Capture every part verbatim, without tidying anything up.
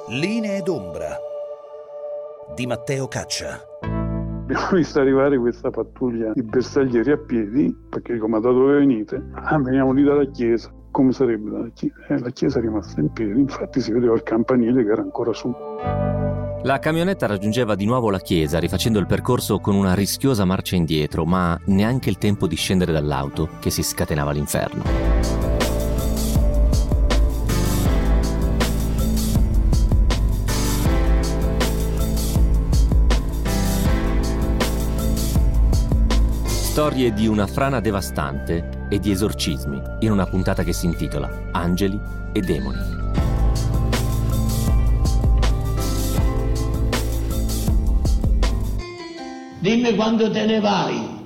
Linee d'ombra di Matteo Caccia. Abbiamo visto arrivare questa pattuglia di bersaglieri a piedi, perché dico: ma da dove venite? Ah, veniamo lì dalla chiesa. Come sarebbe dalla chiesa? Eh, la chiesa è rimasta in piedi, infatti si vedeva il campanile che era ancora su. La camionetta raggiungeva di nuovo la chiesa, rifacendo il percorso con una rischiosa marcia indietro, ma neanche il tempo di scendere dall'auto che si scatenava l'inferno. Storie di una frana devastante e di esorcismi in una puntata che si intitola Angeli e Demoni. Dimmi quando te ne vai.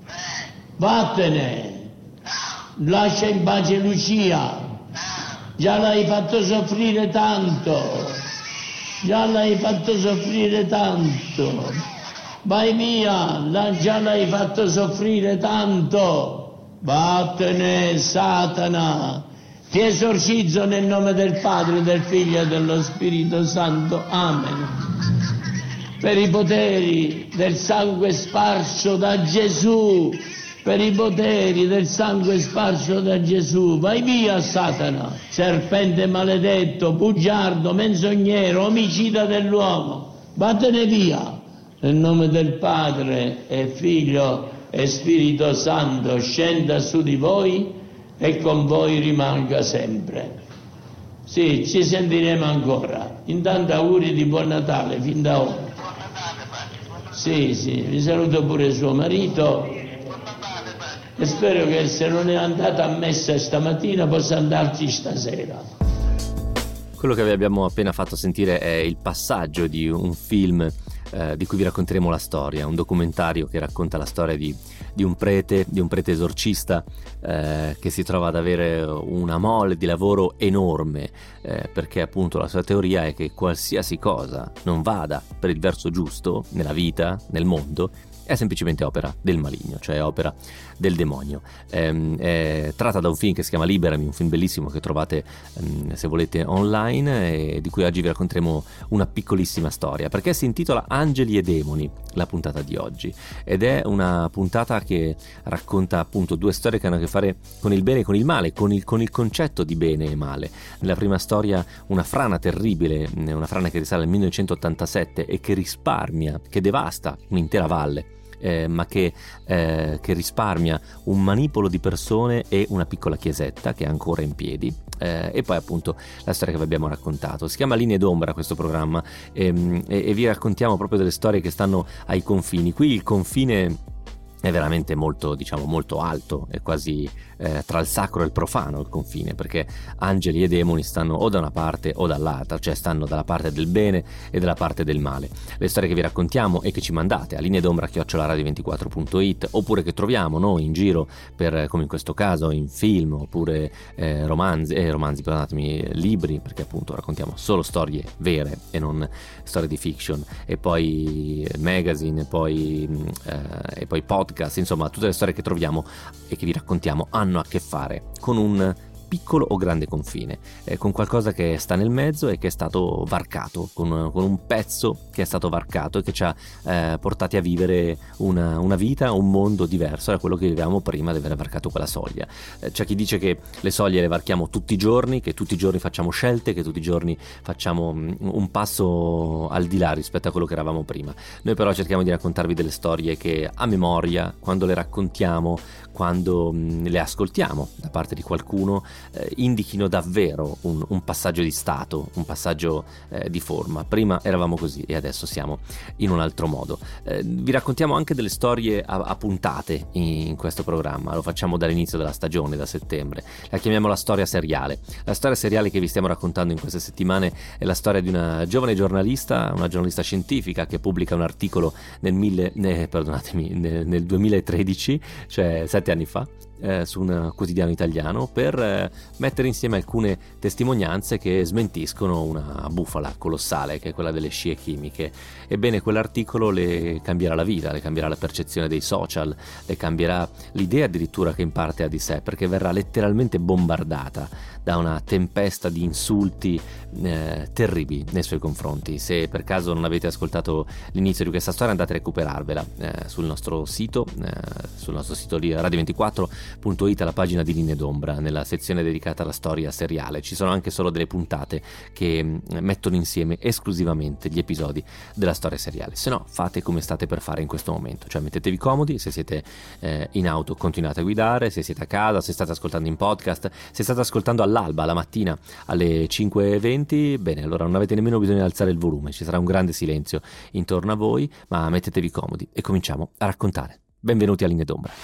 Vattene. Lascia in pace Lucia. Già l'hai fatto soffrire tanto. Già l'hai fatto soffrire tanto. Vai via, là già l'hai fatto soffrire tanto. Vattene, Satana. Ti esorcizzo nel nome del Padre, del Figlio e dello Spirito Santo. Amen. Per i poteri del sangue sparso da Gesù, per i poteri del sangue sparso da Gesù. Vai via, Satana. Serpente maledetto, bugiardo, menzognero, omicida dell'uomo. Vattene via. Nel nome del Padre e Figlio e Spirito Santo scenda su di voi e con voi rimanga sempre. Sì, ci sentiremo ancora. Intanto auguri di buon Natale fin da ora. Sì, sì, vi saluto pure suo marito e spero che se non è andata a messa stamattina possa andarci stasera. Quello che vi abbiamo appena fatto sentire è il passaggio di un film eh, di cui vi racconteremo la storia, un documentario che racconta la storia di, di un prete, di un prete esorcista eh, che si trova ad avere una mole di lavoro enorme eh, perché appunto la sua teoria è che qualsiasi cosa non vada per il verso giusto nella vita, nel mondo, è semplicemente opera del maligno, cioè opera del demonio. È, è tratta da un film che si chiama Liberami, un film bellissimo che trovate um, se volete online e di cui oggi vi racconteremo una piccolissima storia, perché si intitola Angeli e Demoni, la puntata di oggi, ed è una puntata che racconta appunto due storie che hanno a che fare con il bene e con il male, con il, con il concetto di bene e male. Nella prima storia una frana terribile, una frana che risale al millenovecentottantasette e che risparmia, che devasta un'intera valle. Eh, ma che, eh, che risparmia un manipolo di persone e una piccola chiesetta che è ancora in piedi, eh, e poi appunto la storia che vi abbiamo raccontato. Si chiama Linee d'ombra questo programma e, e, e vi raccontiamo proprio delle storie che stanno ai confini. Qui il confine è veramente molto, diciamo, molto alto, è quasi eh, tra il sacro e il profano il confine, perché angeli e demoni stanno o da una parte o dall'altra, cioè stanno dalla parte del bene e dalla parte del male. Le storie che vi raccontiamo e che ci mandate a lineedombra chiocciola radio ventiquattro punto it, oppure che troviamo noi in giro per, come in questo caso, in film oppure eh, romanzi, eh, romanzi, perdonatemi, libri, perché appunto raccontiamo solo storie vere e non storie di fiction, e poi magazine, e poi, eh, e poi podcast. Insomma, tutte le storie che troviamo e che vi raccontiamo hanno a che fare con un piccolo o grande confine, eh, con qualcosa che sta nel mezzo e che è stato varcato, con, con un pezzo che è stato varcato e che ci ha eh, portati a vivere una, una vita, un mondo diverso da quello che vivevamo prima di aver varcato quella soglia. Eh, c'è chi dice che le soglie le varchiamo tutti i giorni, che tutti i giorni facciamo scelte, che tutti i giorni facciamo um, un passo al di là rispetto a quello che eravamo prima. Noi però cerchiamo di raccontarvi delle storie che a memoria, quando le raccontiamo, quando um, le ascoltiamo da parte di qualcuno, Eh, indichino davvero un, un passaggio di stato, un passaggio eh, di forma. Prima eravamo così e adesso siamo in un altro modo. Eh, vi raccontiamo anche delle storie a, a puntate in, in questo programma, lo facciamo dall'inizio della stagione, da settembre. La chiamiamo la storia seriale. La storia seriale che vi stiamo raccontando in queste settimane è la storia di una giovane giornalista, una giornalista scientifica che pubblica un articolo nel, mille, eh, perdonatemi, nel, nel duemilatredici, cioè sette anni fa, Eh, su un quotidiano italiano, per eh, mettere insieme alcune testimonianze che smentiscono una bufala colossale che è quella delle scie chimiche. Ebbene, quell'articolo le cambierà la vita, le cambierà la percezione dei social, le cambierà l'idea addirittura che in parte ha di sé, perché verrà letteralmente bombardata da una tempesta di insulti eh, terribili nei suoi confronti. Se per caso non avete ascoltato l'inizio di questa storia, andate a recuperarvela eh, sul nostro sito, eh, sul nostro sito di radio ventiquattro punto it, alla pagina di Linee d'Ombra, nella sezione dedicata alla storia seriale. Ci sono anche solo delle puntate che mh, mettono insieme esclusivamente gli episodi della storia seriale. Se no, fate come state per fare in questo momento, cioè mettetevi comodi. Se siete eh, in auto, continuate a guidare. Se siete a casa, se state ascoltando in podcast, se state ascoltando all'alba, la mattina alle cinque e venti, bene, allora non avete nemmeno bisogno di alzare il volume, ci sarà un grande silenzio intorno a voi, ma mettetevi comodi e cominciamo a raccontare. Benvenuti a Linee d'Ombra.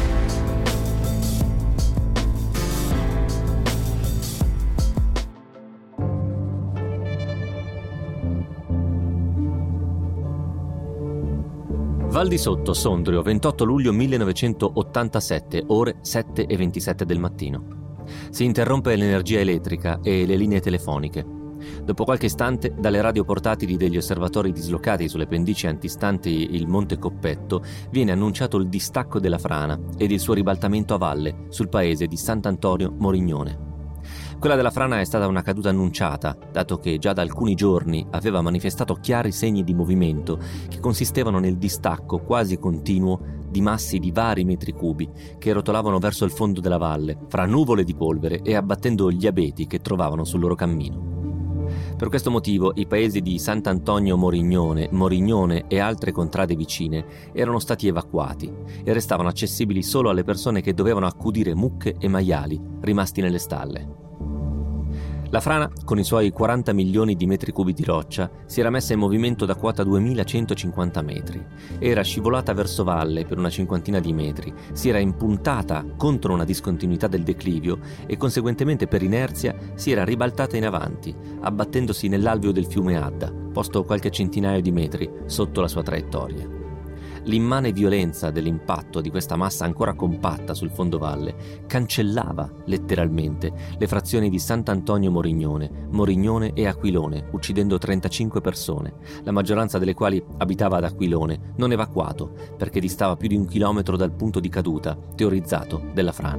Val di Sotto, Sondrio, ventotto luglio millenovecentottantasette, ore sette e ventisette del mattino. Si interrompe l'energia elettrica e le linee telefoniche. Dopo qualche istante, dalle radio portatili degli osservatori dislocati sulle pendici antistanti il Monte Coppetto, viene annunciato il distacco della frana ed il suo ribaltamento a valle sul paese di Sant'Antonio Morignone. Quella della frana è stata una caduta annunciata, dato che già da alcuni giorni aveva manifestato chiari segni di movimento che consistevano nel distacco quasi continuo di massi di vari metri cubi che rotolavano verso il fondo della valle, fra nuvole di polvere e abbattendo gli abeti che trovavano sul loro cammino. Per questo motivo i paesi di Sant'Antonio Morignone, Morignone e altre contrade vicine erano stati evacuati e restavano accessibili solo alle persone che dovevano accudire mucche e maiali rimasti nelle stalle. La frana, con i suoi quaranta milioni di metri cubi di roccia, si era messa in movimento da quota duemilacentocinquanta metri. Era scivolata verso valle per una cinquantina di metri, si era impuntata contro una discontinuità del declivio e conseguentemente per inerzia si era ribaltata in avanti, abbattendosi nell'alveo del fiume Adda, posto qualche centinaio di metri sotto la sua traiettoria. L'immane violenza dell'impatto di questa massa ancora compatta sul fondovalle cancellava letteralmente le frazioni di Sant'Antonio Morignone, Morignone e Aquilone, uccidendo trentacinque persone, la maggioranza delle quali abitava ad Aquilone, non evacuato perché distava più di un chilometro dal punto di caduta teorizzato della frana.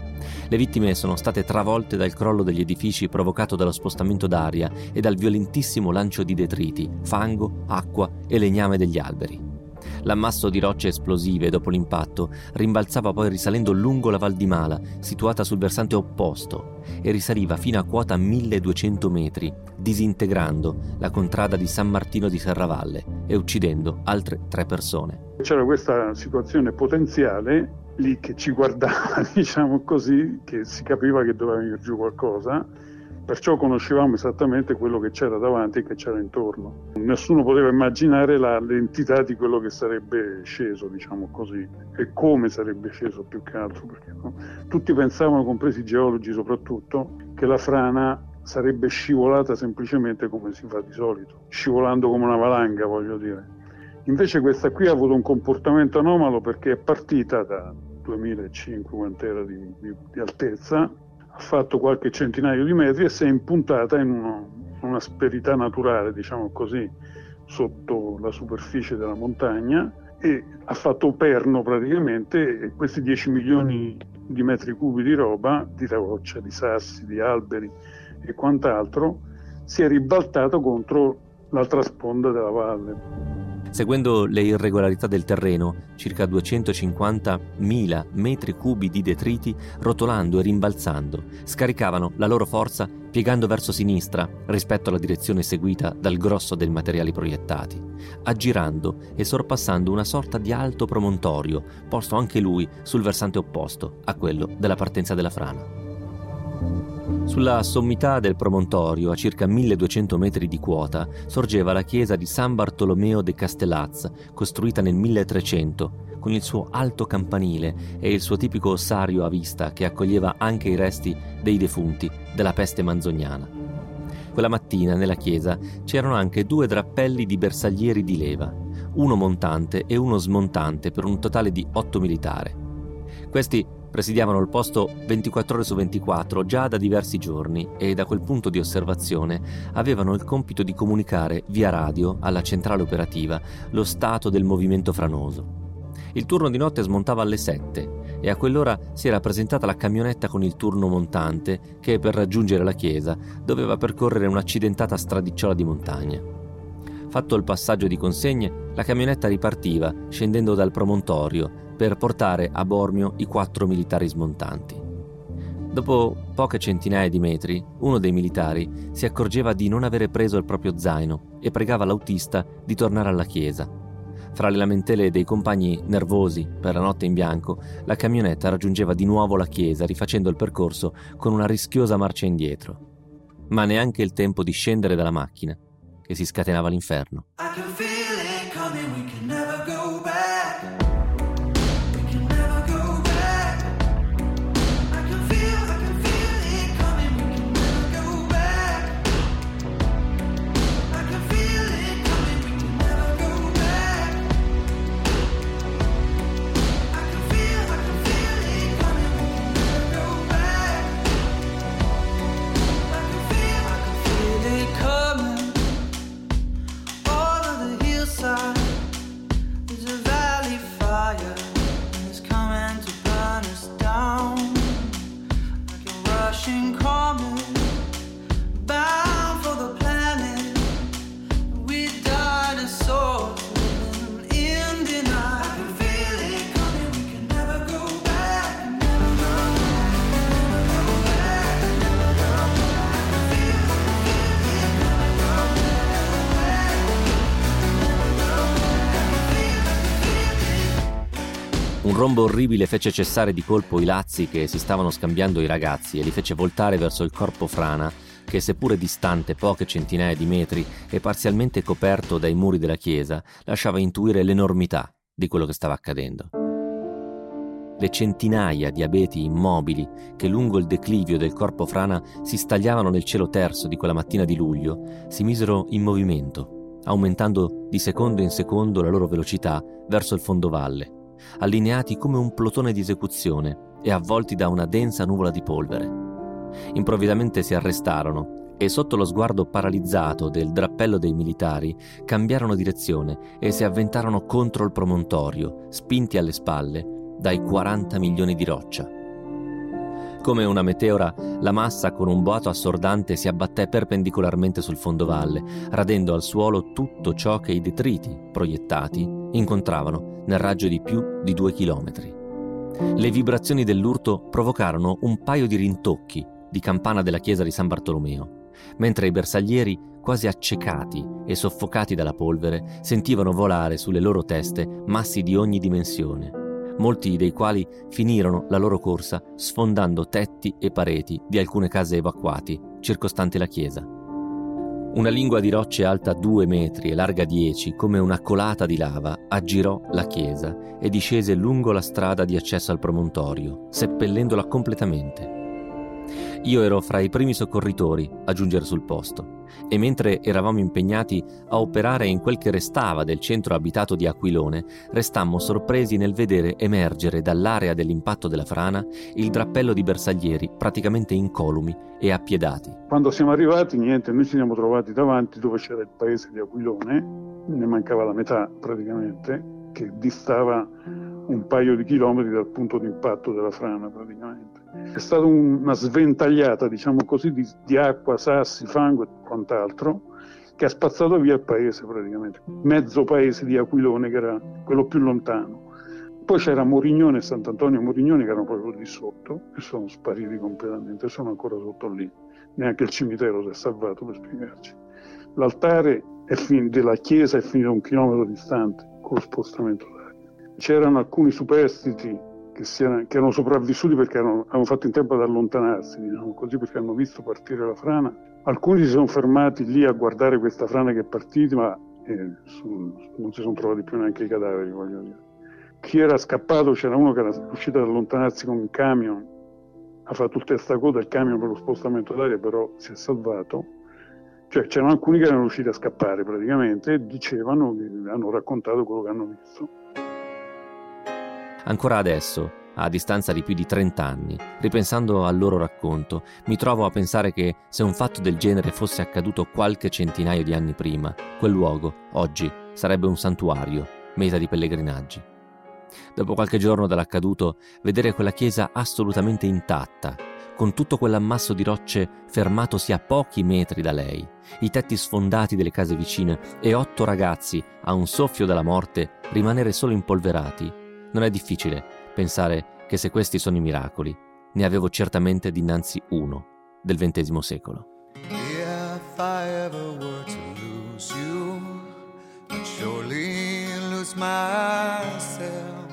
Le vittime sono state travolte dal crollo degli edifici provocato dallo spostamento d'aria e dal violentissimo lancio di detriti, fango, acqua e legname degli alberi. L'ammasso di rocce esplosive dopo l'impatto rimbalzava poi risalendo lungo la Val di Mala, situata sul versante opposto, e risaliva fino a quota milleduecento metri, disintegrando la contrada di San Martino di Serravalle e uccidendo altre tre persone. C'era questa situazione potenziale lì che ci guardava, diciamo così, che si capiva che doveva venire giù qualcosa. Perciò conoscevamo esattamente quello che c'era davanti e che c'era intorno. Nessuno poteva immaginare la, l'entità di quello che sarebbe sceso, diciamo così, e come sarebbe sceso più che altro, perché no? Tutti pensavano, compresi i geologi soprattutto, che la frana sarebbe scivolata semplicemente come si fa di solito, scivolando come una valanga, voglio dire. Invece questa qui ha avuto un comportamento anomalo perché è partita da duemilacinque, quant'era di, di, di altezza, ha fatto qualche centinaio di metri e si è impuntata in uno, un'asperità naturale, diciamo così, sotto la superficie della montagna e ha fatto perno praticamente, e questi dieci milioni di metri cubi di roba, di roccia, di sassi, di alberi e quant'altro, si è ribaltato contro l'altra sponda della valle. Seguendo le irregolarità del terreno, circa duecentocinquantamila metri cubi di detriti, rotolando e rimbalzando, scaricavano la loro forza piegando verso sinistra rispetto alla direzione seguita dal grosso dei materiali proiettati, aggirando e sorpassando una sorta di alto promontorio, posto anche lui sul versante opposto a quello della partenza della frana. Sulla sommità del promontorio, a circa milleduecento metri di quota, sorgeva la chiesa di San Bartolomeo de Castellaz, costruita nel milletrecento, con il suo alto campanile e il suo tipico ossario a vista che accoglieva anche i resti dei defunti della peste manzoniana. Quella mattina nella chiesa c'erano anche due drappelli di bersaglieri di leva, uno montante e uno smontante per un totale di otto militari. Questi presidiavano il posto ventiquattro ore su ventiquattro già da diversi giorni e da quel punto di osservazione avevano il compito di comunicare via radio alla centrale operativa lo stato del movimento franoso. Il turno di notte smontava alle sette e a quell'ora si era presentata la camionetta con il turno montante che per raggiungere la chiesa doveva percorrere un'accidentata stradiciola di montagna. Fatto il passaggio di consegne, la camionetta ripartiva scendendo dal promontorio per portare a Bormio i quattro militari smontanti. Dopo poche centinaia di metri, uno dei militari si accorgeva di non avere preso il proprio zaino e pregava l'autista di tornare alla chiesa. Fra le lamentele dei compagni nervosi per la notte in bianco, la camionetta raggiungeva di nuovo la chiesa, rifacendo il percorso con una rischiosa marcia indietro. Ma neanche il tempo di scendere dalla macchina, che si scatenava l'inferno. Un rombo orribile fece cessare di colpo i lazzi che si stavano scambiando i ragazzi e li fece voltare verso il corpo frana che, seppure distante poche centinaia di metri e parzialmente coperto dai muri della chiesa, lasciava intuire l'enormità di quello che stava accadendo. Le centinaia di abeti immobili che lungo il declivio del corpo frana si stagliavano nel cielo terso di quella mattina di luglio si misero in movimento, aumentando di secondo in secondo la loro velocità verso il fondovalle, allineati come un plotone di esecuzione e avvolti da una densa nuvola di polvere. Improvvisamente si arrestarono e, sotto lo sguardo paralizzato del drappello dei militari, cambiarono direzione e si avventarono contro il promontorio, spinti alle spalle dai quaranta milioni di roccia. Come una meteora, la massa con un boato assordante si abbatté perpendicolarmente sul fondovalle, radendo al suolo tutto ciò che i detriti proiettati incontravano nel raggio di più di due chilometri. Le vibrazioni dell'urto provocarono un paio di rintocchi di campana della chiesa di San Bartolomeo, mentre i bersaglieri, quasi accecati e soffocati dalla polvere, sentivano volare sulle loro teste massi di ogni dimensione, molti dei quali finirono la loro corsa sfondando tetti e pareti di alcune case evacuati circostanti la chiesa. Una lingua di rocce alta due metri e larga dieci, come una colata di lava, aggirò la chiesa e discese lungo la strada di accesso al promontorio, seppellendola completamente. Io ero fra i primi soccorritori a giungere sul posto e mentre eravamo impegnati a operare in quel che restava del centro abitato di Aquilone, restammo sorpresi nel vedere emergere dall'area dell'impatto della frana il drappello di bersaglieri praticamente incolumi e appiedati. Quando siamo arrivati, niente, noi ci siamo trovati davanti dove c'era il paese di Aquilone, ne mancava la metà praticamente, che distava un paio di chilometri dal punto di impatto della frana praticamente. È stata una sventagliata, diciamo così, di, di acqua, sassi, fango e quant'altro, che ha spazzato via il paese praticamente, mezzo paese di Aquilone, che era quello più lontano. Poi c'era Morignone e Sant'Antonio Morignone, che erano proprio lì sotto, e sono spariti completamente, sono ancora sotto lì. Neanche il cimitero si è salvato, per spiegarci. L'altare è fin- della chiesa è finito un chilometro distante, con lo spostamento d'aria. C'erano alcuni superstiti che, si erano, che erano sopravvissuti perché erano, avevano fatto in tempo ad allontanarsi, diciamo così, perché hanno visto partire la frana. Alcuni si sono fermati lì a guardare questa frana che è partita, ma eh, su, non si sono trovati più neanche i cadaveri, voglio dire. Chi era scappato, c'era uno che era riuscito ad allontanarsi con un camion, ha fatto il testacoda il camion per lo spostamento d'aria, però si è salvato. Cioè c'erano alcuni che erano riusciti a scappare praticamente e dicevano, hanno raccontato quello che hanno visto. Ancora adesso, a distanza di più di trenta anni, ripensando al loro racconto, mi trovo a pensare che se un fatto del genere fosse accaduto qualche centinaio di anni prima, quel luogo, oggi, sarebbe un santuario, meta di pellegrinaggi. dopo qualche giorno dall'accaduto, vedere quella chiesa assolutamente intatta, con tutto quell'ammasso di rocce fermatosi a pochi metri da lei, i tetti sfondati delle case vicine e otto ragazzi, a un soffio della morte, rimanere solo impolverati, non è difficile pensare che se questi sono i miracoli, ne avevo certamente dinanzi uno del ventesimo secolo. If I ever were to lose you, I'd surely lose myself.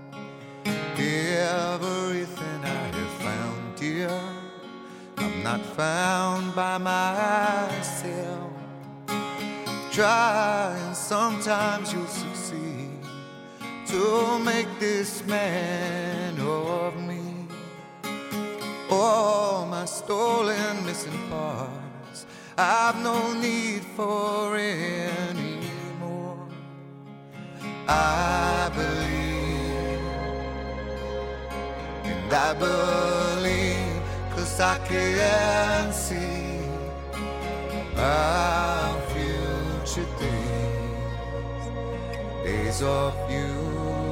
Everything I have found, dear, I'm not found by myself. Try and sometimes you'll succeed to make this man of me. All my stolen missing parts, I've no need for any more. I believe, and I believe, 'cause I can see our future days, days of you.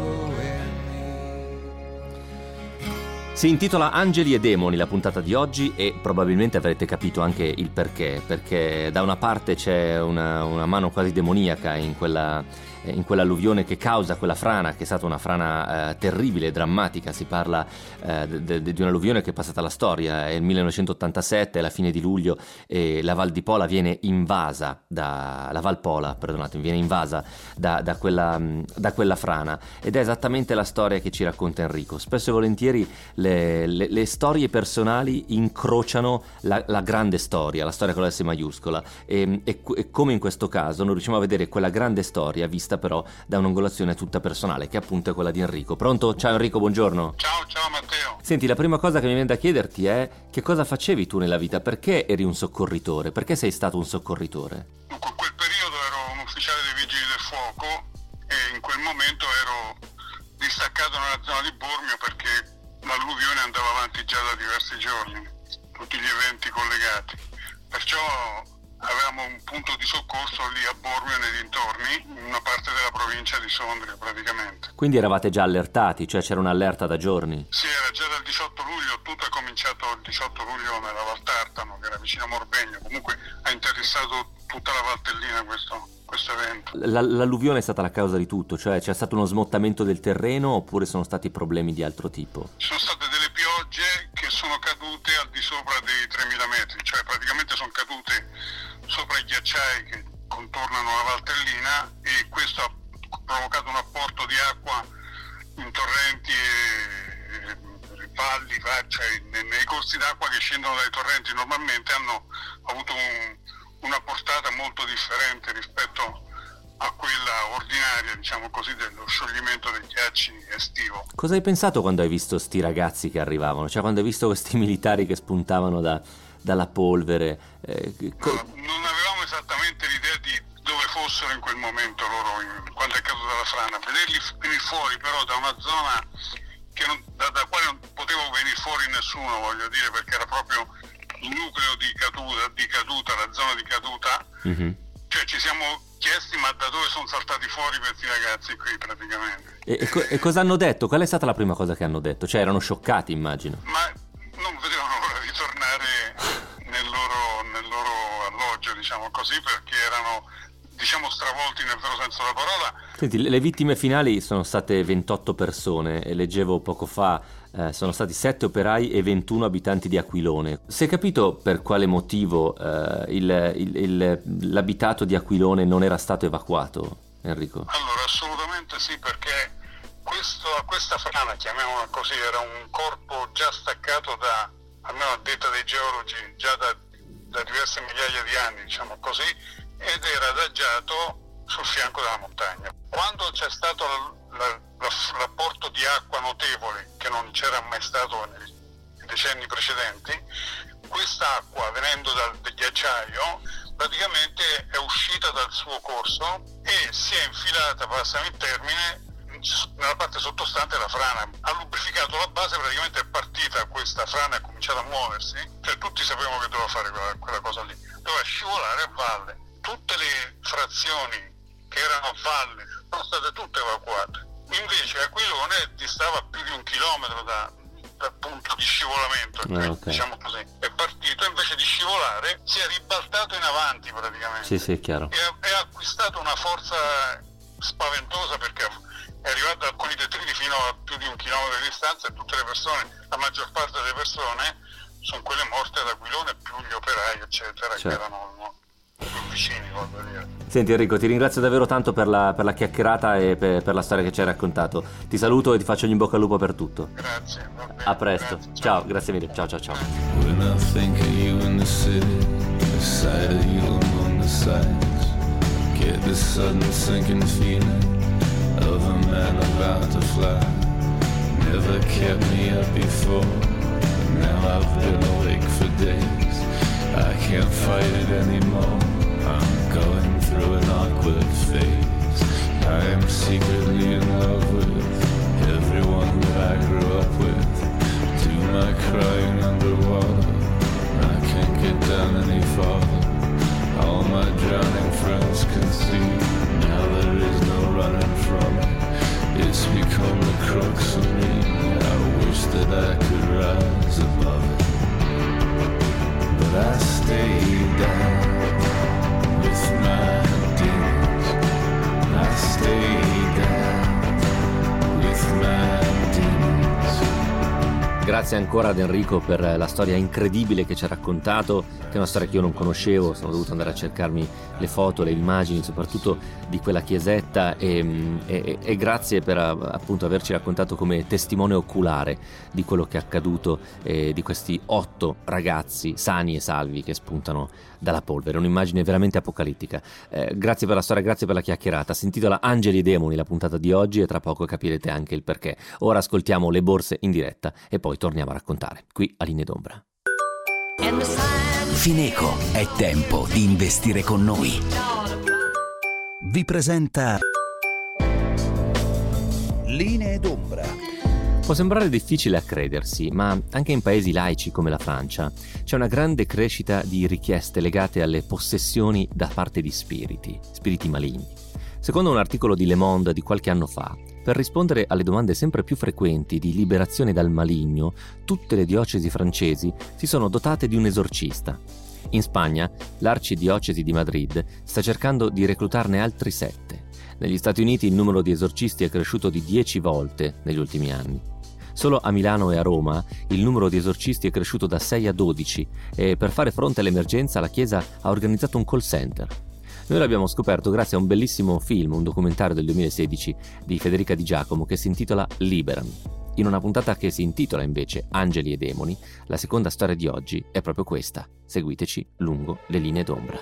Si intitola Angeli e Demoni la puntata di oggi e probabilmente avrete capito anche il perché, perché da una parte c'è una, una mano quasi demoniaca in quella, in quell'alluvione che causa quella frana, che è stata una frana eh, terribile, drammatica. Si parla eh, de, de, di un'alluvione che è passata alla storia, è il millenovecentottantasette, alla fine di luglio, e la Val di Pola viene invasa, da, la Val Pola, perdonatemi, viene invasa da, da, quella, da quella frana, ed è esattamente la storia che ci racconta Enrico. Spesso e volentieri le Le, le, le storie personali incrociano la, la grande storia, la storia con la S maiuscola, e, e, e come in questo caso non riusciamo a vedere quella grande storia vista però da un'angolazione tutta personale, che appunto è quella di Enrico. Pronto? Ciao Enrico, buongiorno. Ciao, ciao Matteo. Senti, la prima cosa che mi viene da chiederti è: che cosa facevi tu nella vita? Perché eri un soccorritore? Perché sei stato un soccorritore? In quel periodo ero un ufficiale dei vigili del fuoco e in quel momento ero distaccato nella zona di Bormio perché l'alluvione andava avanti già da diversi giorni, tutti gli eventi collegati, perciò avevamo un punto di soccorso lì a Bormio e nei dintorni, in una parte della provincia di Sondrio praticamente. Quindi eravate già allertati, cioè c'era un'allerta da giorni? Sì, era già dal diciotto luglio, tutto è cominciato il diciotto luglio nella Val Tartano, che era vicino a Morbegno, comunque ha interessato tutta la Valtellina questo, questo evento. La, l'alluvione è stata la causa di tutto, cioè c'è stato uno smottamento del terreno oppure sono stati problemi di altro tipo? Ci sono state delle piogge che sono cadute al di sopra dei tremila metri, cioè praticamente sono cadute sopra i ghiacciai che contornano la Valtellina, e questo ha provocato un apporto di acqua in torrenti e valli, cioè nei corsi d'acqua che scendono dai torrenti normalmente hanno avuto un, una portata molto differente rispetto a quella ordinaria, diciamo così, dello scioglimento dei ghiacci estivo. Cosa hai pensato quando hai visto sti ragazzi che arrivavano? Cioè quando hai visto questi militari che spuntavano da, dalla polvere? Eh, co- non avevamo esattamente l'idea di dove fossero in quel momento loro, in, quando è caduta la frana. Vederli venire fuori però da una zona che non, da, da quale non poteva venire fuori nessuno, voglio dire, perché era proprio il nucleo di caduta, di caduta la zona di caduta. Mm-hmm. Cioè ci siamo chiesti ma da dove sono saltati fuori questi ragazzi qui praticamente. E, e, co- e cosa hanno detto? Qual è stata la prima cosa che hanno detto? Cioè erano scioccati, immagino. Ma non vedevano l'ora di tornare nel loro, nel loro alloggio, diciamo così, perché erano, diciamo, stravolti nel vero senso della parola. Senti, le vittime finali sono state ventotto persone e leggevo poco fa eh, sono stati sette operai e ventuno abitanti di Aquilone. Si è capito per quale motivo eh, il, il, il, l'abitato di Aquilone non era stato evacuato, Enrico? Allora, assolutamente sì, perché questo, questa frana, chiamiamola così, era un corpo già staccato da, almeno a detta dei geologi, già da, da diverse migliaia di anni, diciamo così, ed era adagiato sul fianco della montagna. Quando c'è stato la, la, la, l'apporto di acqua notevole, che non c'era mai stato nei decenni precedenti, quest'acqua, venendo dal ghiacciaio, praticamente è uscita dal suo corso e si è infilata, passami il termine, nella parte sottostante la frana. Ha lubrificato la base, praticamente è partita questa frana e ha cominciato a muoversi, cioè tutti sapevamo che doveva fare quella, quella cosa lì, doveva scivolare a valle. Tutte le frazioni che erano a valle sono state tutte evacuate, Invece Aquilone distava più di un chilometro da, dal punto di scivolamento, ah, okay. diciamo così. È partito, invece di scivolare si è ribaltato in avanti praticamente. Sì, sì, è chiaro. E ha, e ha acquistato una forza spaventosa, perché è arrivato a alcuni detriti fino a più di un chilometro di distanza, e tutte le persone, la maggior parte delle persone sono quelle morte ad Aquilone, più gli operai eccetera, certo, che erano no, più vicini, voglio dire. Senti Enrico, ti ringrazio davvero tanto per la, per la chiacchierata e per, per la storia che ci hai raccontato. Ti saluto e ti faccio in bocca al lupo per tutto. Grazie, va bene, a presto, grazie, ciao, grazie mille, ciao ciao ciao. When I think of you in the city, the sight of you among the sights, get this sudden sinking feeling of a man about to fly. Never kept me up before, now I've been awake for days. I can't fight it anymore, I'm going through an awkward phase. I am secretly in love with everyone that I grew up with. Do my crying underwater, I can't get down any farther. All my drowning friends can see, now there is no running from it. It's become the crux of me, I wish that I could rise above it. But I stay down with my demons, I stay down with my demons. Grazie ancora ad Enrico per la storia incredibile che ci ha raccontato, che è una storia che io non conoscevo. Sono dovuto andare a cercarmi le foto, le immagini, soprattutto di quella chiesetta, e, e, e grazie per appunto averci raccontato come testimone oculare di quello che è accaduto, eh, di questi otto ragazzi sani e salvi che spuntano dalla polvere. Un'immagine veramente apocalittica. Eh, grazie per la storia, grazie per la chiacchierata. Si intitola Angeli e demoni la puntata di oggi, e tra poco capirete anche il perché. Ora ascoltiamo Le Borse in diretta e poi torniamo a raccontare qui a Linee d'Ombra. Fineco, è tempo di investire con noi. Vi presenta Linee d'Ombra. Può sembrare difficile a credersi, ma anche in paesi laici come la Francia c'è una grande crescita di richieste legate alle possessioni da parte di spiriti, spiriti maligni. Secondo un articolo di Le Monde di qualche anno fa, per rispondere alle domande sempre più frequenti di liberazione dal maligno, tutte le diocesi francesi si sono dotate di un esorcista. In Spagna, l'arcidiocesi di Madrid sta cercando di reclutarne altri sette. Negli Stati Uniti il numero di esorcisti è cresciuto di dieci volte negli ultimi anni. Solo a Milano e a Roma il numero di esorcisti è cresciuto da sei a dodici, e per fare fronte all'emergenza la Chiesa ha organizzato un call center. Noi l'abbiamo scoperto grazie a un bellissimo film, un documentario del duemilasedici di Federica Di Giacomo che si intitola Liberami. In una puntata che si intitola invece Angeli e demoni, la seconda storia di oggi è proprio questa. Seguiteci lungo le linee d'ombra.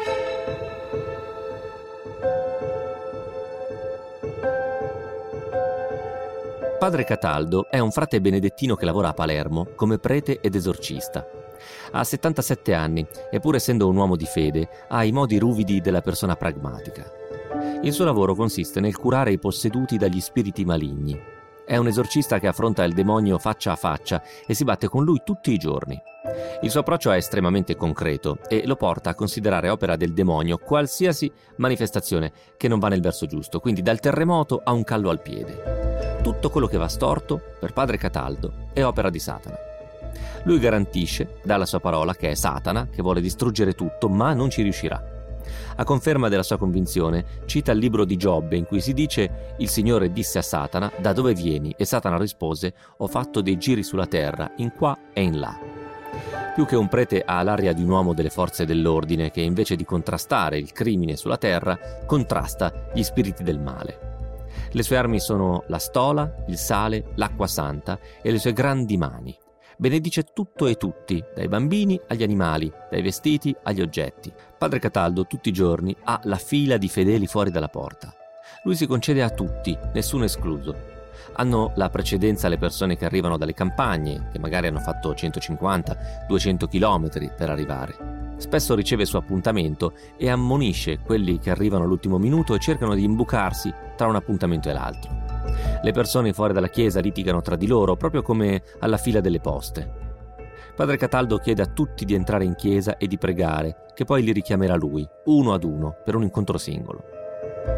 Padre Cataldo è un frate benedettino che lavora a Palermo come prete ed esorcista. Ha settantasette anni e, pur essendo un uomo di fede, ha i modi ruvidi della persona pragmatica. Il suo lavoro consiste nel curare i posseduti dagli spiriti maligni. È un esorcista che affronta il demonio faccia a faccia e si batte con lui tutti i giorni. Il suo approccio è estremamente concreto e lo porta a considerare opera del demonio qualsiasi manifestazione che non va nel verso giusto, quindi dal terremoto a un callo al piede. Tutto quello che va storto, per padre Cataldo, è opera di Satana. Lui garantisce, dalla sua parola, che è Satana che vuole distruggere tutto, ma non ci riuscirà. A conferma della sua convinzione, cita il libro di Giobbe in cui si dice: «Il Signore disse a Satana: da dove vieni? E Satana rispose: ho fatto dei giri sulla terra, in qua e in là». Più che un prete ha l'aria di un uomo delle forze dell'ordine che, invece di contrastare il crimine sulla terra, contrasta gli spiriti del male. Le sue armi sono la stola, il sale, l'acqua santa e le sue grandi mani. Benedice tutto e tutti, dai bambini agli animali, dai vestiti agli oggetti. Padre Cataldo tutti i giorni ha la fila di fedeli fuori dalla porta. Lui si concede a tutti, nessuno escluso. Hanno la precedenza le persone che arrivano dalle campagne, che magari hanno fatto centocinquanta duecento chilometri per arrivare. Spesso riceve il suo appuntamento e ammonisce quelli che arrivano all'ultimo minuto e cercano di imbucarsi tra un appuntamento e l'altro. Le persone fuori dalla chiesa litigano tra di loro, proprio come alla fila delle poste. Padre Cataldo chiede a tutti di entrare in chiesa e di pregare, che poi li richiamerà lui, uno ad uno, per un incontro singolo.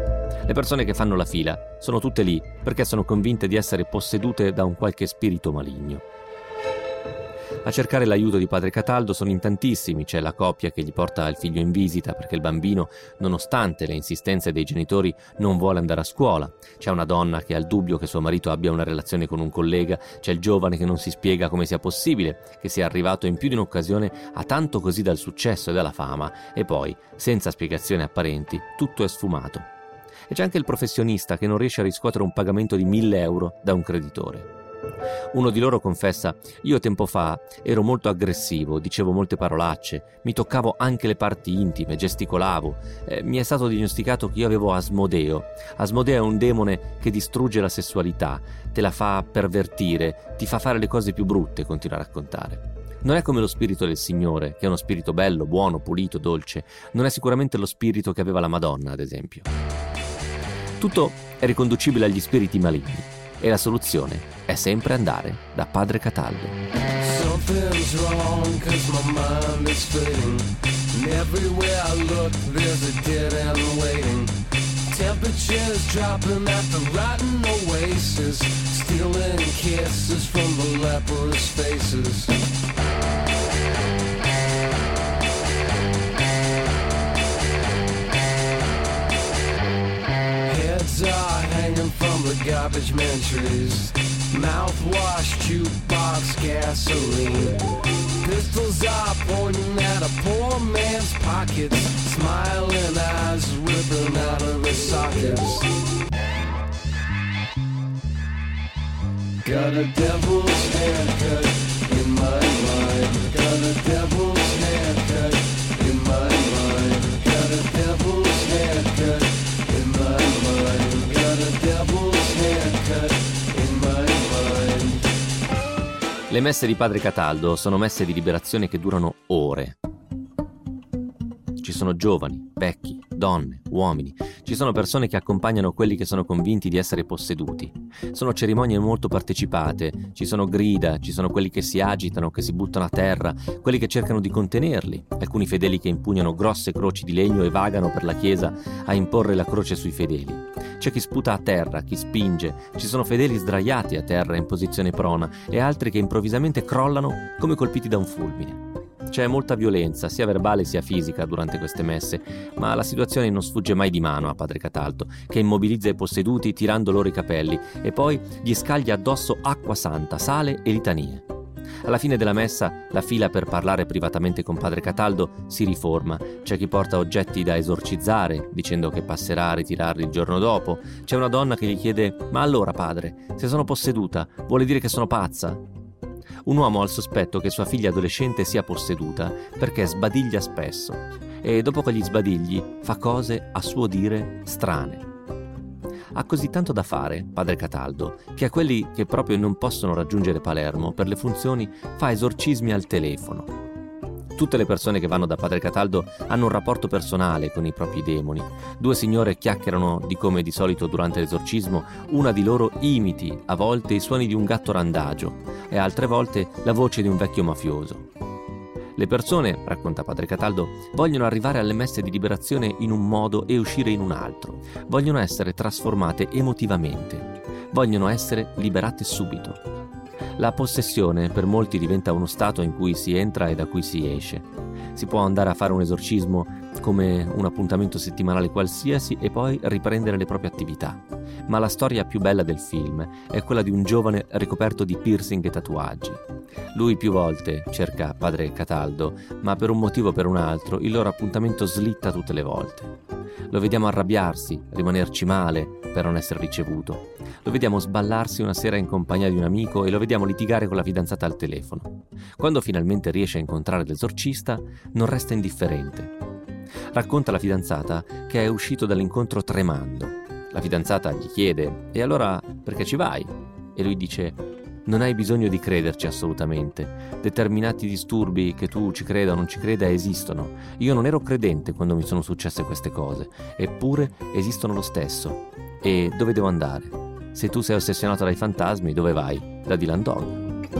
Le persone che fanno la fila sono tutte lì perché sono convinte di essere possedute da un qualche spirito maligno. A cercare l'aiuto di padre Cataldo sono in tantissimi. C'è la coppia che gli porta il figlio in visita perché il bambino, nonostante le insistenze dei genitori, non vuole andare a scuola. C'è una donna che ha il dubbio che suo marito abbia una relazione con un collega. C'è il giovane che non si spiega come sia possibile che sia arrivato in più di un'occasione a tanto così dal successo e dalla fama, e poi, senza spiegazioni apparenti, tutto è sfumato. E c'è anche il professionista che non riesce a riscuotere un pagamento di mille euro da un creditore. Uno di loro confessa: io tempo fa ero molto aggressivo, dicevo molte parolacce, mi toccavo anche le parti intime, gesticolavo. Eh, mi è stato diagnosticato che io avevo Asmodeo. Asmodeo è un demone che distrugge la sessualità, te la fa pervertire, ti fa fare le cose più brutte, continua a raccontare. Non è come lo spirito del Signore, che è uno spirito bello, buono, pulito, dolce. Non è sicuramente lo spirito che aveva la Madonna, ad esempio. Tutto è riconducibile agli spiriti maligni. E la soluzione è sempre andare da padre Cataldo. Something's wrong 'cause my mind is fading. And everywhere I look there's a dead end waiting. Temperatures dropping at the rotten oasis, stealing kisses from the leprous faces. Heads are hanging from the garbage man trees. Mouthwash, jukebox, gasoline. Pistols are pointing at a poor man's pockets. Smiling eyes ripping out of the sockets. Got a devil's haircut in my mind. Got a devil's haircut in my mind. Got a devil's haircut in my mind. Got a devil's haircut in my mind. Le messe di padre Cataldo sono messe di liberazione che durano ore. Ci sono giovani, vecchi, donne, uomini. Ci sono persone che accompagnano quelli che sono convinti di essere posseduti. Sono cerimonie molto partecipate, ci sono grida, ci sono quelli che si agitano, che si buttano a terra, quelli che cercano di contenerli, alcuni fedeli che impugnano grosse croci di legno e vagano per la chiesa a imporre la croce sui fedeli. C'è chi sputa a terra, chi spinge, ci sono fedeli sdraiati a terra in posizione prona e altri che improvvisamente crollano come colpiti da un fulmine. C'è molta violenza, sia verbale sia fisica, durante queste messe, ma la situazione non sfugge mai di mano a padre Cataldo, che immobilizza i posseduti tirando loro i capelli e poi gli scaglia addosso acqua santa, sale e litanie. Alla fine della messa, la fila per parlare privatamente con padre Cataldo si riforma. C'è chi porta oggetti da esorcizzare, dicendo che passerà a ritirarli il giorno dopo. C'è una donna che gli chiede: «Ma allora, padre, se sono posseduta, vuole dire che sono pazza?» Un uomo ha il sospetto che sua figlia adolescente sia posseduta perché sbadiglia spesso e dopo quegli sbadigli fa cose, a suo dire, strane. Ha così tanto da fare, padre Cataldo, che a quelli che proprio non possono raggiungere Palermo per le funzioni fa esorcismi al telefono. Tutte le persone che vanno da padre Cataldo hanno un rapporto personale con i propri demoni. Due signore chiacchierano di come di solito durante l'esorcismo una di loro imiti a volte i suoni di un gatto randagio e altre volte la voce di un vecchio mafioso. Le persone, racconta padre Cataldo, vogliono arrivare alle messe di liberazione in un modo e uscire in un altro. Vogliono essere trasformate emotivamente. Vogliono essere liberate subito. La possessione per molti diventa uno stato in cui si entra e da cui si esce. Si può andare a fare un esorcismo come un appuntamento settimanale qualsiasi e poi riprendere le proprie attività. Ma la storia più bella del film è quella di un giovane ricoperto di piercing e tatuaggi. Lui più volte cerca padre Cataldo, ma per un motivo o per un altro il loro appuntamento slitta tutte le volte. Lo vediamo arrabbiarsi, rimanerci male per non essere ricevuto. Lo vediamo sballarsi una sera in compagnia di un amico e lo vediamo litigare con la fidanzata al telefono. Quando finalmente riesce a incontrare l'esorcista, non resta indifferente. Racconta alla fidanzata che è uscito dall'incontro tremando. La fidanzata gli chiede: «E allora perché ci vai?» E lui dice: «Non hai bisogno di crederci assolutamente. Determinati disturbi, che tu ci creda o non ci creda, esistono. Io non ero credente quando mi sono successe queste cose, eppure esistono lo stesso. E dove devo andare? Se tu sei ossessionato dai fantasmi, dove vai? Da Dylan Dog».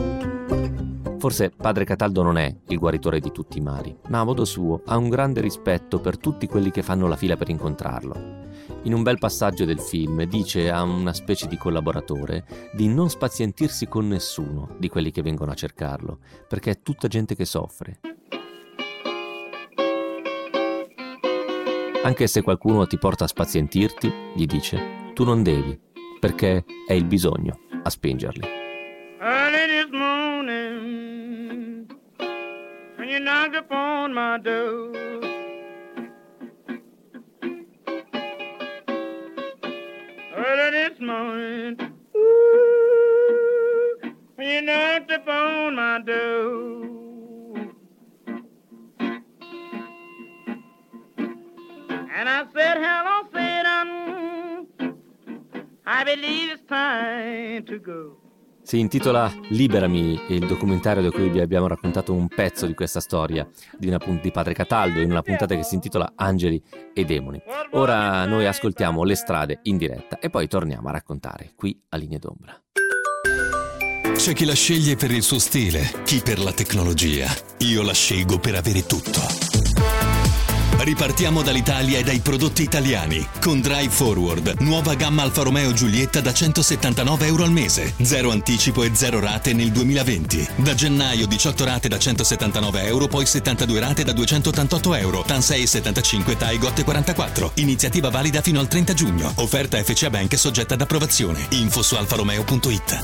Forse padre Cataldo non è il guaritore di tutti i mali, ma a modo suo ha un grande rispetto per tutti quelli che fanno la fila per incontrarlo. In un bel passaggio del film dice a una specie di collaboratore di non spazientirsi con nessuno di quelli che vengono a cercarlo, perché è tutta gente che soffre. Anche se qualcuno ti porta a spazientirti, gli dice, tu non devi, perché è il bisogno a spingerli. Early this morning, when you knocked upon my door, early this morning, ooh, when you knocked upon my door, and I said, hello, Satan, I believe it's time to go. Si intitola Liberami, il documentario da cui vi abbiamo raccontato un pezzo di questa storia di, una, di Padre Cataldo in una puntata che si intitola Angeli e Demoni. Ora noi ascoltiamo Le strade in diretta e poi torniamo a raccontare qui a Linee d'Ombra. C'è chi la sceglie per il suo stile, chi per la tecnologia. Io la scelgo per avere tutto. Ripartiamo dall'Italia e dai prodotti italiani. Con Drive Forward, nuova gamma Alfa Romeo Giulietta da centosettantanove euro al mese. Zero anticipo e zero rate nel duemilaventi. Da gennaio diciotto rate da centosettantanove euro, poi settantadue rate da duecentottantotto euro. TAN sei e settantacinque, T A I G O T quarantaquattro. Iniziativa valida fino al trenta giugno. Offerta F C A Bank soggetta ad approvazione. Info su alfa romeo punto it.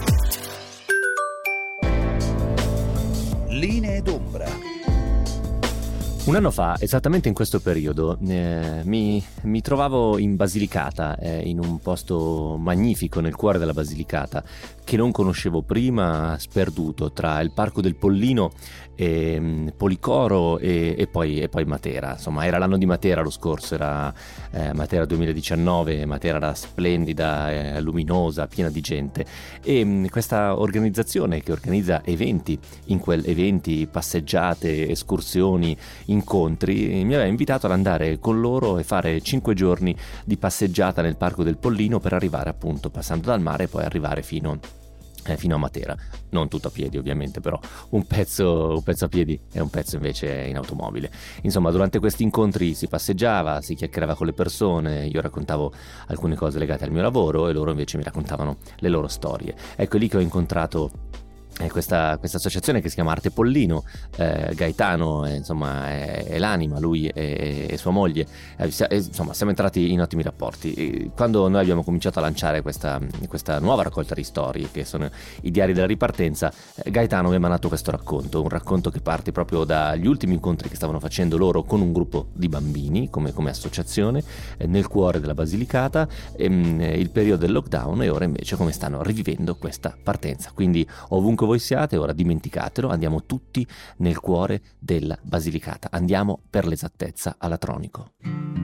Linee d'Ombra. Un anno fa, esattamente in questo periodo, eh, mi, mi trovavo in Basilicata, eh, in un posto magnifico nel cuore della Basilicata, che non conoscevo prima, sperduto tra il Parco del Pollino, e, Policoro e, e, poi, e poi Matera. Insomma, era l'anno di Matera lo scorso, era eh, Matera duemiladiciannove, Matera era splendida, eh, luminosa, piena di gente. E mh, questa organizzazione che organizza eventi, in quel eventi, passeggiate, escursioni, incontri, mi aveva invitato ad andare con loro e fare cinque giorni di passeggiata nel Parco del Pollino per arrivare, appunto, passando dal mare e poi arrivare fino, eh, fino a Matera. Non tutto a piedi ovviamente, però un pezzo, un pezzo a piedi e un pezzo invece in automobile. Insomma, durante questi incontri si passeggiava, si chiacchierava con le persone, io raccontavo alcune cose legate al mio lavoro e loro invece mi raccontavano le loro storie. Ecco, è lì che ho incontrato Questa, questa associazione che si chiama Arte Pollino. eh, Gaetano è, insomma, è, è l'anima, lui e, e sua moglie, eh, insomma siamo entrati in ottimi rapporti. E quando noi abbiamo cominciato a lanciare questa, questa nuova raccolta di storie che sono i diari della ripartenza, eh, Gaetano mi ha emanato questo racconto, un racconto che parte proprio dagli ultimi incontri che stavano facendo loro con un gruppo di bambini come, come associazione, eh, nel cuore della Basilicata, ehm, il periodo del lockdown, e ora invece come stanno rivivendo questa partenza. Quindi ovunque voi siate, ora dimenticatelo, andiamo tutti nel cuore della Basilicata, andiamo per l'esattezza a Latronico.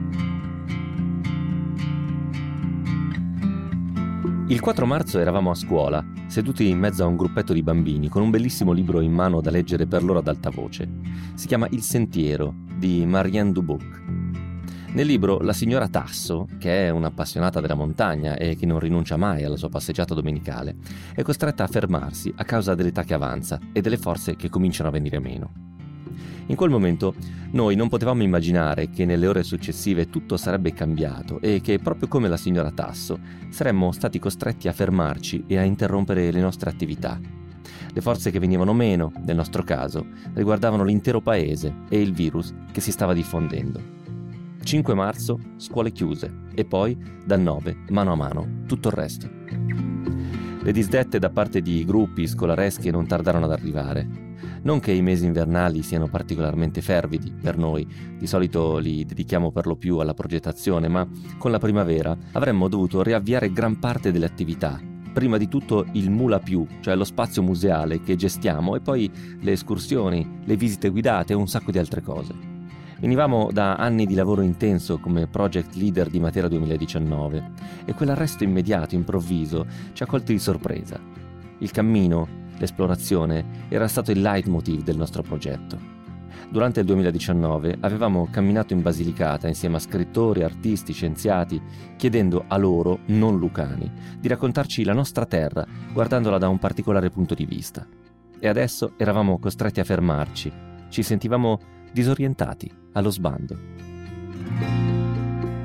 Il quattro marzo eravamo a scuola, seduti in mezzo a un gruppetto di bambini con un bellissimo libro in mano da leggere per loro ad alta voce. Si chiama Il Sentiero di Marianne Dubuc. Nel libro la signora Tasso, che è un'appassionata della montagna e che non rinuncia mai alla sua passeggiata domenicale, è costretta a fermarsi a causa dell'età che avanza e delle forze che cominciano a venire meno. In quel momento noi non potevamo immaginare che nelle ore successive tutto sarebbe cambiato e che, proprio come la signora Tasso, saremmo stati costretti a fermarci e a interrompere le nostre attività. Le forze che venivano meno, nel nostro caso, riguardavano l'intero paese e il virus che si stava diffondendo. cinque marzo, scuole chiuse, e poi, dal nove, mano a mano, tutto il resto. Le disdette da parte di gruppi scolareschi non tardarono ad arrivare. Non che i mesi invernali siano particolarmente fervidi per noi, di solito li dedichiamo per lo più alla progettazione, ma con la primavera avremmo dovuto riavviare gran parte delle attività. Prima di tutto il Mula Più, cioè lo spazio museale che gestiamo, e poi le escursioni, le visite guidate e un sacco di altre cose. Venivamo da anni di lavoro intenso come project leader di Matera duemiladiciannove e quell'arresto immediato, improvviso, ci ha colti di sorpresa. Il cammino, l'esplorazione, era stato il leitmotiv del nostro progetto. Durante il duemiladiciannove avevamo camminato in Basilicata insieme a scrittori, artisti, scienziati, chiedendo a loro, non lucani, di raccontarci la nostra terra guardandola da un particolare punto di vista. E adesso eravamo costretti a fermarci, ci sentivamo disorientati, allo sbando.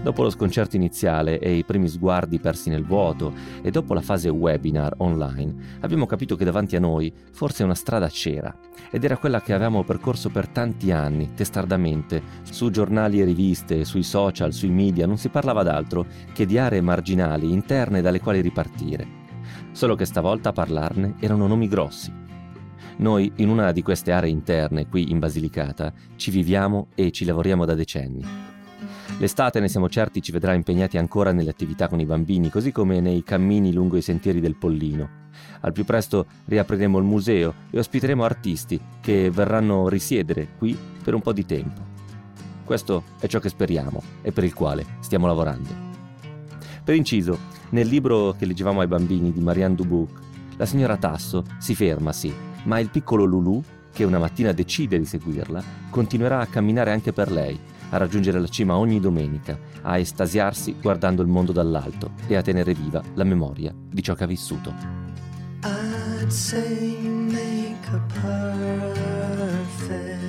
Dopo lo sconcerto iniziale e i primi sguardi persi nel vuoto e dopo la fase webinar online, abbiamo capito che davanti a noi forse una strada c'era, ed era quella che avevamo percorso per tanti anni, testardamente, su giornali e riviste, sui social, sui media. Non si parlava d'altro che di aree marginali interne dalle quali ripartire. Solo che stavolta a parlarne erano nomi grossi. Noi, in una di queste aree interne, qui in Basilicata, ci viviamo e ci lavoriamo da decenni. L'estate, ne siamo certi, ci vedrà impegnati ancora nelle attività con i bambini, così come nei cammini lungo i sentieri del Pollino. Al più presto riapriremo il museo e ospiteremo artisti che verranno risiedere qui per un po' di tempo. Questo è ciò che speriamo e per il quale stiamo lavorando. Per inciso, nel libro che leggevamo ai bambini di Marianne Dubuc, la signora Tasso si ferma, sì, ma il piccolo Lulu, che una mattina decide di seguirla, continuerà a camminare anche per lei, a raggiungere la cima ogni domenica, a estasiarsi guardando il mondo dall'alto e a tenere viva la memoria di ciò che ha vissuto. I'd say you make a perfect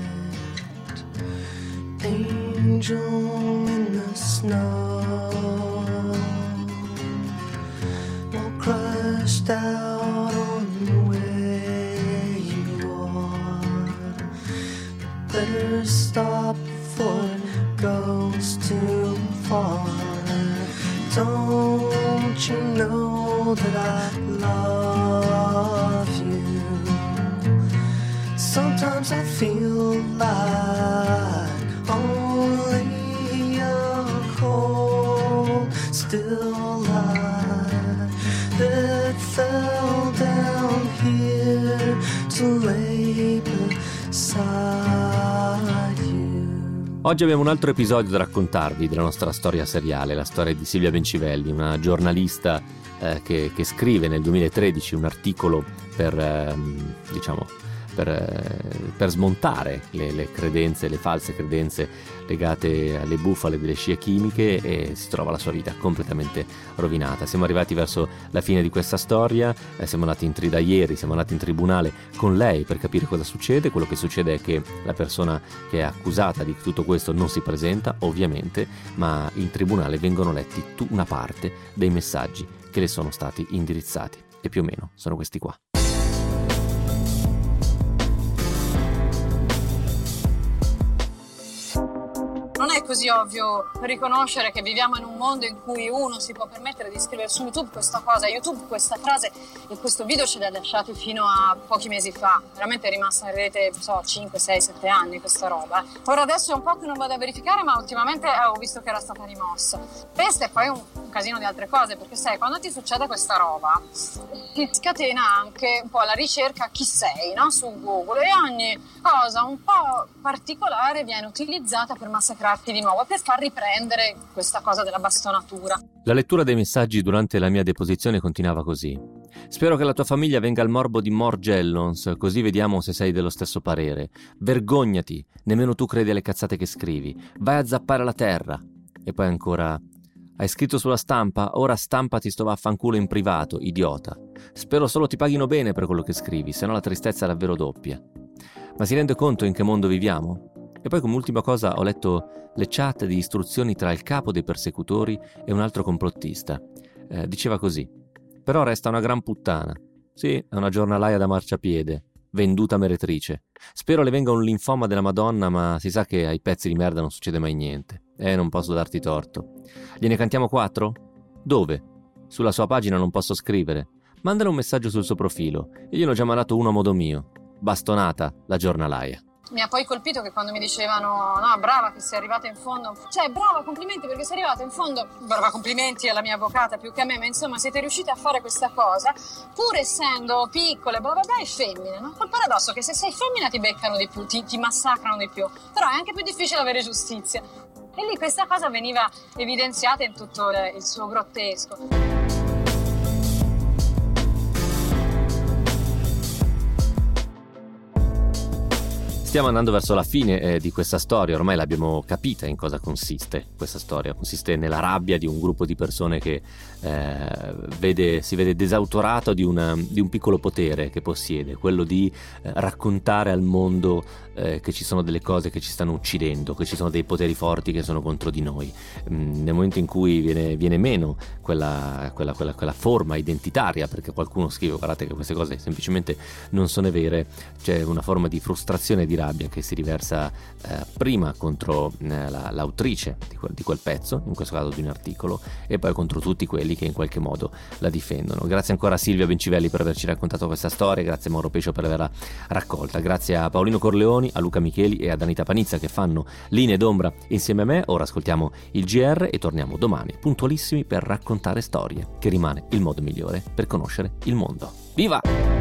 angel in the snow, all crushed out on the way you are. Better stop before it goes too far. Don't you know that I love you? Sometimes I feel like only a cold, still light that fell down here to lay beside you. Oggi abbiamo un altro episodio da raccontarvi della nostra storia seriale, la storia di Silvia Bencivelli, una giornalista eh, che, che scrive nel duemilatredici un articolo per, eh, diciamo, per, eh, per smontare le, le credenze, le false credenze legate alle bufale delle scie chimiche, e si trova la sua vita completamente rovinata. Siamo arrivati verso la fine di questa storia, eh, siamo andati in tri da ieri, siamo andati in tribunale con lei per capire cosa succede. Quello che succede è che la persona che è accusata di tutto questo non si presenta, ovviamente, ma in tribunale vengono letti tu una parte dei messaggi che le sono stati indirizzati, e più o meno sono questi qua. Non è così ovvio riconoscere che viviamo in un mondo in cui uno si può permettere di scrivere su YouTube questa cosa, YouTube questa frase, e questo video ce l'ha lasciati fino a pochi mesi fa. Veramente è rimasta in rete, non so, cinque, sei, sette anni questa roba. Ora adesso è un po' che non vado a verificare, ma ultimamente eh, ho visto che era stata rimossa. Questo è poi un, un casino di altre cose, perché sai, quando ti succede questa roba ti scatena anche un po' la ricerca chi sei, no? Su Google, e ogni cosa un po' particolare viene utilizzata per massacrarti di nuovo, per far riprendere questa cosa della bastonatura. La lettura dei messaggi durante la mia deposizione continuava così: spero che la tua famiglia venga al morbo di Morgellons, così vediamo se sei dello stesso parere. Vergognati, nemmeno tu credi alle cazzate che scrivi. Vai a zappare la terra. E poi ancora: hai scritto sulla stampa, ora stampati sto vaffanculo in privato, idiota. Spero solo ti paghino bene per quello che scrivi, se no la tristezza è davvero doppia. Ma si rende conto in che mondo viviamo? E poi, come ultima cosa, ho letto le chat di istruzioni tra il capo dei persecutori e un altro complottista. Eh, diceva così: però resta una gran puttana. Sì, è una giornalaia da marciapiede, venduta meretrice. Spero le venga un linfoma della Madonna, ma si sa che ai pezzi di merda non succede mai niente. Eh, non posso darti torto. Gliene cantiamo quattro? Dove? Sulla sua pagina non posso scrivere. Mandale un messaggio sul suo profilo. E gliene ho già mandato uno a modo mio. Bastonata, la giornalaia. Mi ha poi colpito che quando mi dicevano no, brava che sei arrivata in fondo, cioè brava, complimenti perché sei arrivata in fondo, brava, complimenti alla mia avvocata più che a me, ma insomma siete riuscite a fare questa cosa pur essendo piccole, bla bla bla, e femmine, no? Col paradosso che se sei femmina ti beccano di più, ti, ti massacrano di più, però è anche più difficile avere giustizia, e lì questa cosa veniva evidenziata in tutto il suo grottesco. Stiamo andando verso la fine eh, di questa storia, ormai l'abbiamo capita in cosa consiste questa storia. Consiste nella rabbia di un gruppo di persone che eh, vede, si vede desautorato di, una, di un piccolo potere che possiede, quello di eh, raccontare al mondo eh, che ci sono delle cose che ci stanno uccidendo, che ci sono dei poteri forti che sono contro di noi. Mm, nel momento in cui viene, viene meno quella, quella, quella, quella forma identitaria, perché qualcuno scrive guardate che queste cose semplicemente non sono vere, c'è una forma di frustrazione e di rabbia che si riversa eh, prima contro eh, la, l'autrice di quel, di quel pezzo, in questo caso di un articolo, e poi contro tutti quelli che in qualche modo la difendono. Grazie ancora a Silvia Bencivelli per averci raccontato questa storia, grazie a Mauro Pescio per averla raccolta, grazie a Paolino Corleoni, a Luca Micheli e ad Anita Panizza che fanno Linee d'ombra insieme a me. Ora ascoltiamo il G R e torniamo domani puntualissimi per raccontare storie, che rimane il modo migliore per conoscere il mondo. Viva!